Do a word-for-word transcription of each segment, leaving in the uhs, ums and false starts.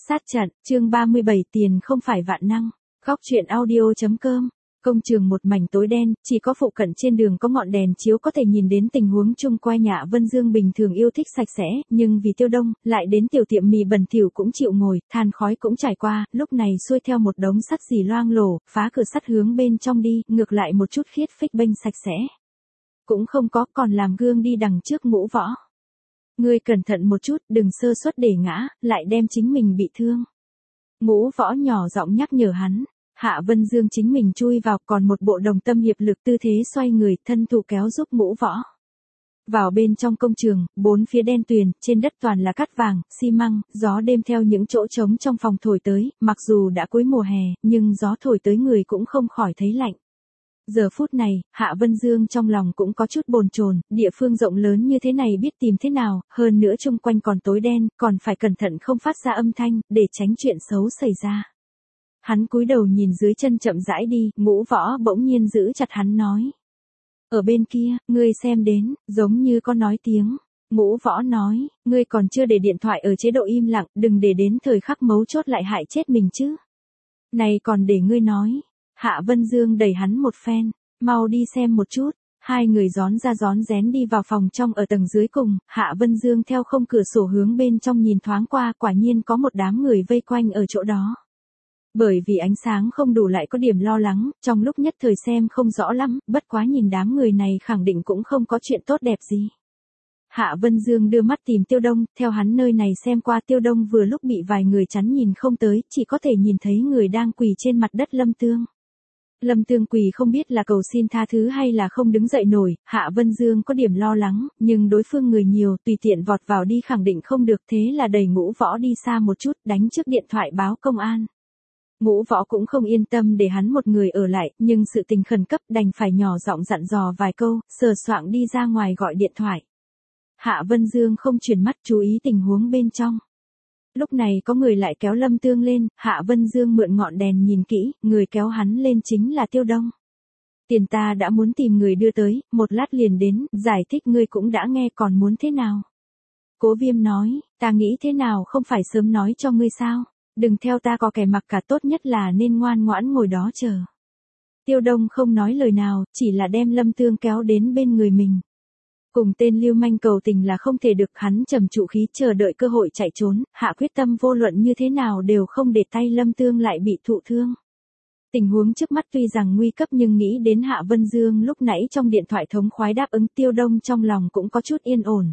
Sát trận, chương ba mươi bảy tiền không phải vạn năng. Góc truyện audio.com. Công trường một mảnh tối đen, chỉ có phụ cận trên đường có ngọn đèn chiếu có thể nhìn đến tình huống chung quanh. Hạ Vân Dương bình thường yêu thích sạch sẽ, nhưng vì Tiêu Đông, lại đến tiểu tiệm mì bẩn thỉu cũng chịu ngồi, than khói cũng trải qua, lúc này xuôi theo một đống sắt xì loang lổ, phá cửa sắt hướng bên trong đi, ngược lại một chút khiết phích bênh sạch sẽ. Cũng không có, còn làm gương đi đằng trước Ngũ Võ. Ngươi cẩn thận một chút, đừng sơ suất để ngã, lại đem chính mình bị thương. Ngũ Võ nhỏ giọng nhắc nhở hắn. Hạ Vân Dương chính mình chui vào, còn một bộ đồng tâm hiệp lực tư thế xoay người, thân thủ kéo giúp Ngũ Võ. Vào bên trong công trường, bốn phía đen tuyền, trên đất toàn là cát vàng, xi măng, gió đêm theo những chỗ trống trong phòng thổi tới, mặc dù đã cuối mùa hè, nhưng gió thổi tới người cũng không khỏi thấy lạnh. Giờ phút này, Hạ Vân Dương trong lòng cũng có chút bồn chồn, địa phương rộng lớn như thế này biết tìm thế nào, hơn nữa chung quanh còn tối đen, còn phải cẩn thận không phát ra âm thanh, để tránh chuyện xấu xảy ra. Hắn cúi đầu nhìn dưới chân chậm rãi đi, Ngũ Võ bỗng nhiên giữ chặt hắn nói. Ở bên kia, ngươi xem đến, giống như có nói tiếng. Ngũ Võ nói, ngươi còn chưa để điện thoại ở chế độ im lặng, đừng để đến thời khắc mấu chốt lại hại chết mình chứ. Này còn để ngươi nói. Hạ Vân Dương đẩy hắn một phen, mau đi xem một chút. Hai người gión ra gión rén đi vào phòng trong ở tầng dưới cùng, Hạ Vân Dương theo không cửa sổ hướng bên trong nhìn thoáng qua, quả nhiên có một đám người vây quanh ở chỗ đó. Bởi vì ánh sáng không đủ lại có điểm lo lắng, trong lúc nhất thời xem không rõ lắm, bất quá nhìn đám người này khẳng định cũng không có chuyện tốt đẹp gì. Hạ Vân Dương đưa mắt tìm Tiêu Đông, theo hắn nơi này xem qua Tiêu Đông vừa lúc bị vài người chắn nhìn không tới, chỉ có thể nhìn thấy người đang quỳ trên mặt đất Lâm Tương. Lâm Tương quỳ không biết là cầu xin tha thứ hay là không đứng dậy nổi, Hạ Vân Dương có điểm lo lắng, nhưng đối phương người nhiều, tùy tiện vọt vào đi khẳng định không được, thế là đẩy Ngũ Võ đi xa một chút, đánh trước điện thoại báo công an. Ngũ Võ cũng không yên tâm để hắn một người ở lại, nhưng sự tình khẩn cấp đành phải nhỏ giọng dặn dò vài câu, sờ soạng đi ra ngoài gọi điện thoại. Hạ Vân Dương không chuyển mắt chú ý tình huống bên trong. Lúc này có người lại kéo Lâm Tương lên, Hạ Vân Dương mượn ngọn đèn nhìn kỹ, người kéo hắn lên chính là Tiêu Đông. Tiền ta đã muốn tìm người đưa tới, một lát liền đến, giải thích ngươi cũng đã nghe còn muốn thế nào. Cố Viêm nói, ta nghĩ thế nào không phải sớm nói cho ngươi sao, đừng theo ta có kẻ mặc cả, tốt nhất là nên ngoan ngoãn ngồi đó chờ. Tiêu Đông không nói lời nào, chỉ là đem Lâm Tương kéo đến bên người mình. Cùng tên lưu manh cầu tình là không thể được, hắn trầm trụ khí chờ đợi cơ hội chạy trốn, hạ quyết tâm vô luận như thế nào đều không để tay Lâm Tương lại bị thụ thương. Tình huống trước mắt tuy rằng nguy cấp nhưng nghĩ đến Hạ Vân Dương lúc nãy trong điện thoại thống khoái đáp ứng, Tiêu Đông trong lòng cũng có chút yên ổn.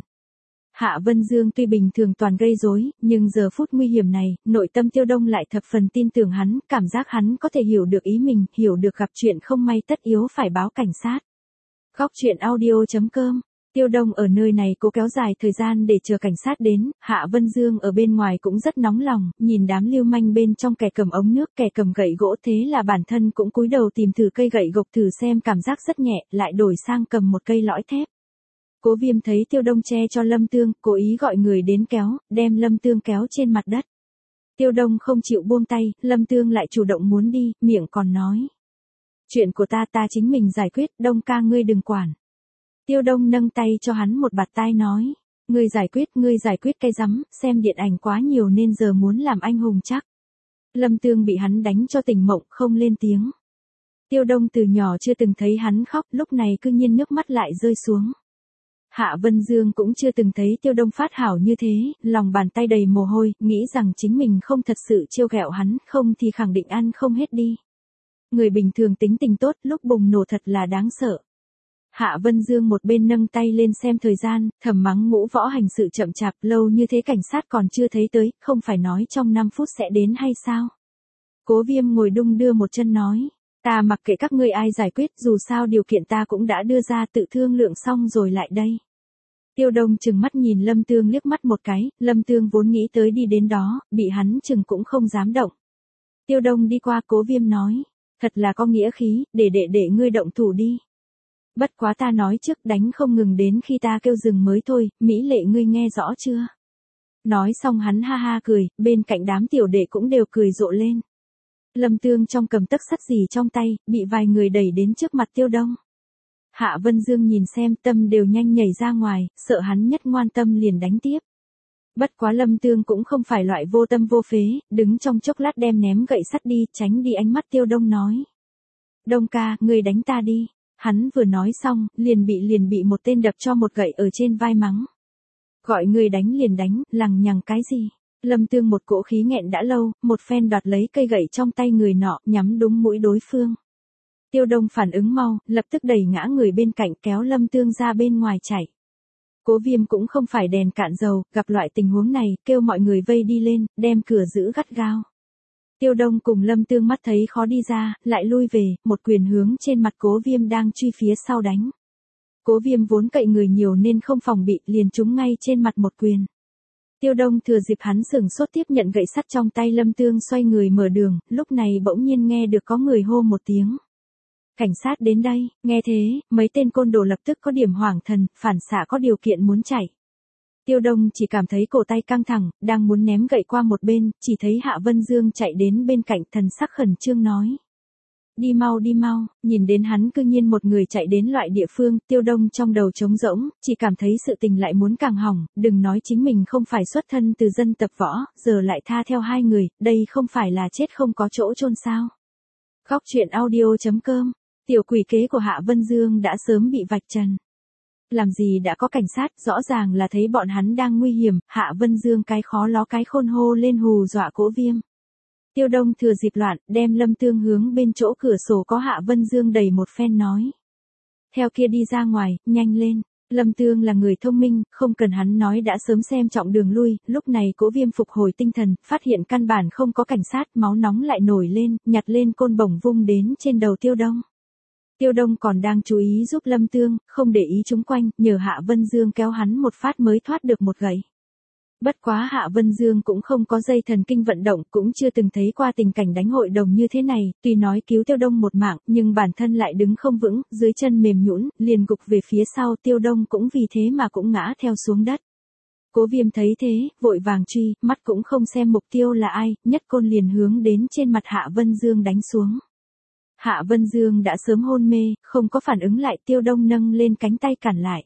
Hạ Vân Dương tuy bình thường toàn gây rối, nhưng giờ phút nguy hiểm này, nội tâm Tiêu Đông lại thập phần tin tưởng hắn, cảm giác hắn có thể hiểu được ý mình, hiểu được gặp chuyện không may tất yếu phải báo cảnh sát. Góc truyện audio.com. Tiêu Đông ở nơi này cố kéo dài thời gian để chờ cảnh sát đến, Hạ Vân Dương ở bên ngoài cũng rất nóng lòng, nhìn đám lưu manh bên trong, kẻ cầm ống nước, kẻ cầm gậy gỗ, thế là bản thân cũng cúi đầu tìm thử cây gậy gộc thử xem, cảm giác rất nhẹ, lại đổi sang cầm một cây lõi thép. Cố Viêm thấy Tiêu Đông che cho Lâm Tương, cố ý gọi người đến kéo, đem Lâm Tương kéo trên mặt đất. Tiêu Đông không chịu buông tay, Lâm Tương lại chủ động muốn đi, miệng còn nói. Chuyện của ta ta chính mình giải quyết, Đông ca ngươi đừng quản. Tiêu Đông nâng tay cho hắn một bạt tai nói, ngươi giải quyết, ngươi giải quyết cái rắm, xem điện ảnh quá nhiều nên giờ muốn làm anh hùng chắc. Lâm Tương bị hắn đánh cho tỉnh mộng, không lên tiếng. Tiêu Đông từ nhỏ chưa từng thấy hắn khóc, lúc này cư nhiên nước mắt lại rơi xuống. Hạ Vân Dương cũng chưa từng thấy Tiêu Đông phát hảo như thế, lòng bàn tay đầy mồ hôi, nghĩ rằng chính mình không thật sự trêu ghẹo hắn, không thì khẳng định ăn không hết đi. Người bình thường tính tình tốt, lúc bùng nổ thật là đáng sợ. Hạ Vân Dương một bên nâng tay lên xem thời gian, thầm mắng Ngũ Võ hành sự chậm chạp, lâu như thế cảnh sát còn chưa thấy tới, không phải nói trong năm phút sẽ đến hay sao? Cố Viêm ngồi đung đưa một chân nói, ta mặc kệ các ngươi ai giải quyết, dù sao điều kiện ta cũng đã đưa ra, tự thương lượng xong rồi lại đây. Tiêu Đông chừng mắt nhìn Lâm Tương liếc mắt một cái, Lâm Tương vốn nghĩ tới đi đến đó, bị hắn chừng cũng không dám động. Tiêu Đông đi qua, Cố Viêm nói, thật là có nghĩa khí, để để để ngươi động thủ đi. Bất quá ta nói trước, đánh không ngừng đến khi ta kêu dừng mới thôi, mỹ lệ ngươi nghe rõ chưa? Nói xong hắn ha ha cười, bên cạnh đám tiểu đệ cũng đều cười rộ lên. Lâm Tương trong cầm tấc sắt gì trong tay, bị vài người đẩy đến trước mặt Tiêu Đông. Hạ Vân Dương nhìn xem, tâm đều nhanh nhảy ra ngoài, sợ hắn nhất ngoan tâm liền đánh tiếp. Bất quá Lâm Tương cũng không phải loại vô tâm vô phế, đứng trong chốc lát đem ném gậy sắt đi, tránh đi ánh mắt Tiêu Đông nói. Đông ca, ngươi đánh ta đi. Hắn vừa nói xong, liền bị liền bị một tên đập cho một gậy ở trên vai mắng. Gọi ngươi đánh liền đánh, lằng nhằng cái gì? Lâm Tương một cỗ khí nghẹn đã lâu, một phen đoạt lấy cây gậy trong tay người nọ, nhắm đúng mũi đối phương. Tiêu Đông phản ứng mau, lập tức đẩy ngã người bên cạnh kéo Lâm Tương ra bên ngoài chạy. Cố Viêm cũng không phải đèn cạn dầu, gặp loại tình huống này, kêu mọi người vây đi lên, đem cửa giữ gắt gao. Tiêu Đông cùng Lâm Tương mắt thấy khó đi ra, lại lui về, một quyền hướng trên mặt Cố Viêm đang truy phía sau đánh. Cố Viêm vốn cậy người nhiều nên không phòng bị, liền trúng ngay trên mặt một quyền. Tiêu Đông thừa dịp hắn sửng sốt tiếp nhận gậy sắt trong tay Lâm Tương xoay người mở đường, lúc này bỗng nhiên nghe được có người hô một tiếng. Cảnh sát đến đây, nghe thế, mấy tên côn đồ lập tức có điểm hoảng thần, phản xạ có điều kiện muốn chạy. Tiêu Đông chỉ cảm thấy cổ tay căng thẳng, đang muốn ném gậy qua một bên, chỉ thấy Hạ Vân Dương chạy đến bên cạnh, thần sắc khẩn trương nói. Đi mau đi mau, nhìn đến hắn cư nhiên một người chạy đến loại địa phương, Tiêu Đông trong đầu trống rỗng, chỉ cảm thấy sự tình lại muốn càng hỏng, đừng nói chính mình không phải xuất thân từ dân tập võ, giờ lại tha theo hai người, đây không phải là chết không có chỗ chôn sao. Khóc chuyện audio chấm com, tiểu quỷ kế của Hạ Vân Dương đã sớm bị vạch trần. Làm gì đã có cảnh sát, rõ ràng là thấy bọn hắn đang nguy hiểm, Hạ Vân Dương cái khó ló cái khôn hô lên hù dọa Cố Viêm. Tiêu Đông thừa dịp loạn, đem Lâm Tương hướng bên chỗ cửa sổ có Hạ Vân Dương đẩy một phen nói. Theo kia đi ra ngoài, nhanh lên. Lâm Tương là người thông minh, không cần hắn nói đã sớm xem trọng đường lui, lúc này Cố Viêm phục hồi tinh thần, phát hiện căn bản không có cảnh sát, máu nóng lại nổi lên, nhặt lên côn bổng vung đến trên đầu Tiêu Đông. Tiêu Đông còn đang chú ý giúp Lâm Tương, không để ý chúng quanh, nhờ Hạ Vân Dương kéo hắn một phát mới thoát được một gậy. Bất quá Hạ Vân Dương cũng không có dây thần kinh vận động, cũng chưa từng thấy qua tình cảnh đánh hội đồng như thế này, tuy nói cứu Tiêu Đông một mạng, nhưng bản thân lại đứng không vững, dưới chân mềm nhũn, liền gục về phía sau, Tiêu Đông cũng vì thế mà cũng ngã theo xuống đất. Cố Viêm thấy thế, vội vàng truy, mắt cũng không xem mục tiêu là ai, nhất côn liền hướng đến trên mặt Hạ Vân Dương đánh xuống. Hạ Vân Dương đã sớm hôn mê, không có phản ứng lại, Tiêu Đông nâng lên cánh tay cản lại.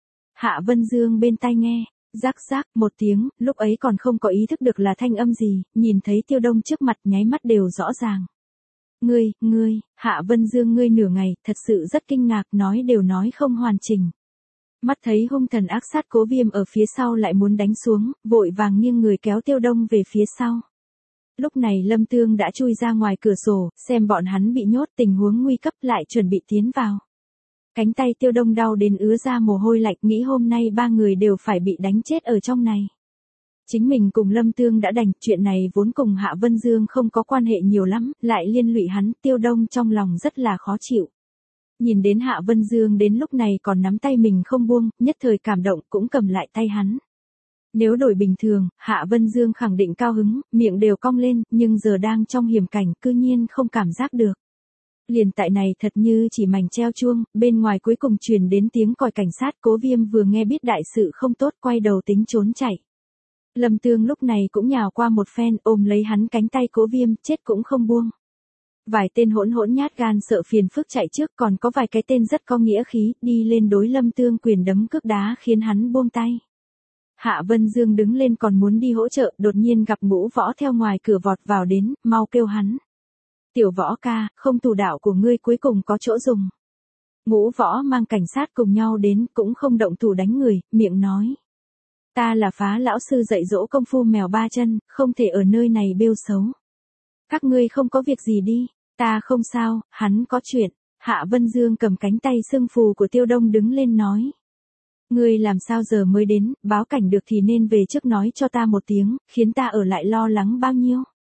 Hạ Vân Dương bên tai nghe, rắc rắc một tiếng, lúc ấy còn không có ý thức được là thanh âm gì, nhìn thấy Tiêu Đông trước mặt nháy mắt đều rõ ràng. Ngươi, ngươi, Hạ Vân Dương ngươi nửa ngày, thật sự rất kinh ngạc, nói đều nói không hoàn chỉnh. Mắt thấy hung thần ác sát Cố Viêm ở phía sau lại muốn đánh xuống, vội vàng nghiêng người kéo Tiêu Đông về phía sau. Lúc này Lâm Tương đã chui ra ngoài cửa sổ, xem bọn hắn bị nhốt, tình huống nguy cấp lại chuẩn bị tiến vào. Cánh tay Tiêu Đông đau đến ứa ra mồ hôi lạnh, nghĩ hôm nay ba người đều phải bị đánh chết ở trong này. Chính mình cùng Lâm Tương đã đành, chuyện này vốn cùng Hạ Vân Dương không có quan hệ nhiều lắm, lại liên lụy hắn, Tiêu Đông trong lòng rất là khó chịu. Nhìn đến Hạ Vân Dương đến lúc này còn nắm tay mình không buông, nhất thời cảm động cũng cầm lại tay hắn. Nếu đổi bình thường, Hạ Vân Dương khẳng định cao hứng, miệng đều cong lên, nhưng giờ đang trong hiểm cảnh, cư nhiên không cảm giác được. Liền tại này thật như chỉ mảnh treo chuông, bên ngoài cuối cùng truyền đến tiếng còi cảnh sát, Cố Viêm vừa nghe biết đại sự không tốt, quay đầu tính trốn chạy. Lâm Tương lúc này cũng nhào qua một phen, ôm lấy hắn cánh tay Cố Viêm, chết cũng không buông. Vài tên hỗn hỗn nhát gan sợ phiền phức chạy trước, còn có vài cái tên rất có nghĩa khí, đi lên đối Lâm Tương quyền đấm cước đá khiến hắn buông tay. Hạ Vân Dương đứng lên còn muốn đi hỗ trợ, đột nhiên gặp Ngũ Võ theo ngoài cửa vọt vào đến, mau kêu hắn. Tiểu Võ ca, không thủ đạo của ngươi cuối cùng có chỗ dùng. Ngũ Võ mang cảnh sát cùng nhau đến, cũng không động thủ đánh người, miệng nói. Ta là Phá lão sư dạy dỗ công phu mèo ba chân, không thể ở nơi này bêu xấu. Các ngươi không có việc gì đi, ta không sao, hắn có chuyện. Hạ Vân Dương cầm cánh tay sưng phù của Tiêu Đông đứng lên nói. Ngươi làm sao giờ mới đến, báo cảnh được thì nên về trước nói cho ta một tiếng, khiến ta ở lại lo lắng bao nhiêu.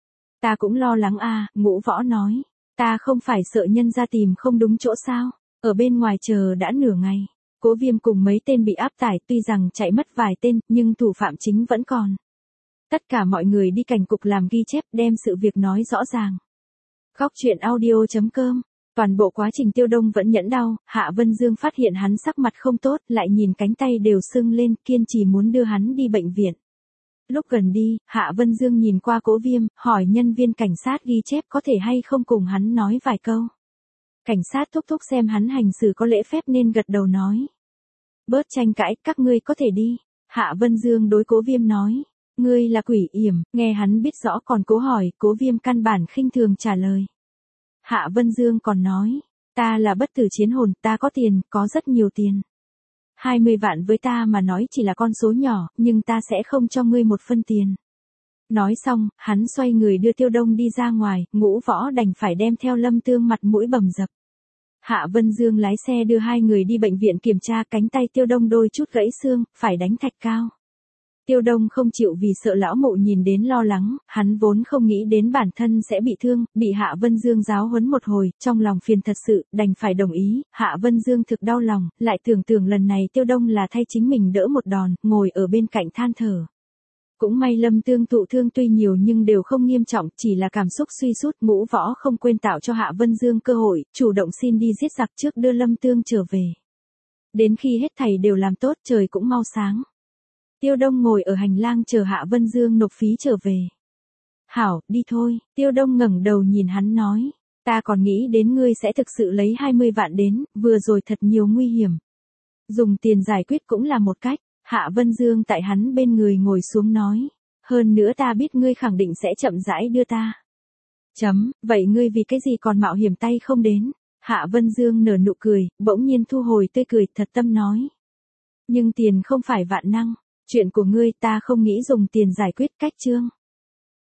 Ta cũng lo lắng à, Ngũ Võ nói. Ta không phải sợ nhân ra tìm không đúng chỗ sao, ở bên ngoài chờ đã nửa ngày. Cố Viêm cùng mấy tên bị áp tải, tuy rằng chạy mất vài tên, nhưng thủ phạm chính vẫn còn. Tất cả mọi người đi cảnh cục làm ghi chép, đem sự việc nói rõ ràng. Khóc chuyện audio chấm com. Toàn bộ quá trình Tiêu Đông vẫn nhẫn đau, Hạ Vân Dương phát hiện hắn sắc mặt không tốt, lại nhìn cánh tay đều sưng lên, kiên trì muốn đưa hắn đi bệnh viện. Lúc gần đi, Hạ Vân Dương nhìn qua Cố Viêm, hỏi nhân viên cảnh sát ghi chép có thể hay không cùng hắn nói vài câu. Cảnh sát thúc thúc xem hắn hành xử có lễ phép nên gật đầu nói. Bớt tranh cãi, các ngươi có thể đi. Hạ Vân Dương đối Cố Viêm nói. Ngươi là quỷ yểm, nghe hắn biết rõ còn cố hỏi, Cố Viêm căn bản khinh thường trả lời. Hạ Vân Dương còn nói, ta là bất tử chiến hồn, ta có tiền, có rất nhiều tiền. hai mươi vạn với ta mà nói chỉ là con số nhỏ, nhưng ta sẽ không cho ngươi một phân tiền. Nói xong, hắn xoay người đưa Tiêu Đông đi ra ngoài, Ngũ Võ đành phải đem theo Lâm Tương mặt mũi bầm dập. Hạ Vân Dương lái xe đưa hai người đi bệnh viện kiểm tra, cánh tay Tiêu Đông đôi chút gãy xương, phải đánh thạch cao. Tiêu Đông không chịu vì sợ lão mụ nhìn đến lo lắng, hắn vốn không nghĩ đến bản thân sẽ bị thương, bị Hạ Vân Dương giáo huấn một hồi, trong lòng phiền thật sự, đành phải đồng ý. Hạ Vân Dương thực đau lòng, lại tưởng tượng lần này Tiêu Đông là thay chính mình đỡ một đòn, ngồi ở bên cạnh than thở. Cũng may Lâm Tương thụ thương tuy nhiều nhưng đều không nghiêm trọng, chỉ là cảm xúc suy sút. Ngũ Võ không quên tạo cho Hạ Vân Dương cơ hội, chủ động xin đi giết giặc trước đưa Lâm Tương trở về. Đến khi hết thảy đều làm tốt, trời cũng mau sáng. Tiêu Đông ngồi ở hành lang chờ Hạ Vân Dương nộp phí trở về. Hảo, đi thôi. Tiêu Đông ngẩng đầu nhìn hắn nói. Ta còn nghĩ đến ngươi sẽ thực sự lấy hai mươi vạn đến, vừa rồi thật nhiều nguy hiểm. Dùng tiền giải quyết cũng là một cách. Hạ Vân Dương tại hắn bên người ngồi xuống nói. Hơn nữa ta biết ngươi khẳng định sẽ chậm rãi đưa ta. Chấm, vậy ngươi vì cái gì còn mạo hiểm tay không đến? Hạ Vân Dương nở nụ cười, bỗng nhiên thu hồi tươi cười, thật tâm nói. Nhưng tiền không phải vạn năng. Chuyện của ngươi ta không nghĩ dùng tiền giải quyết, cách chương.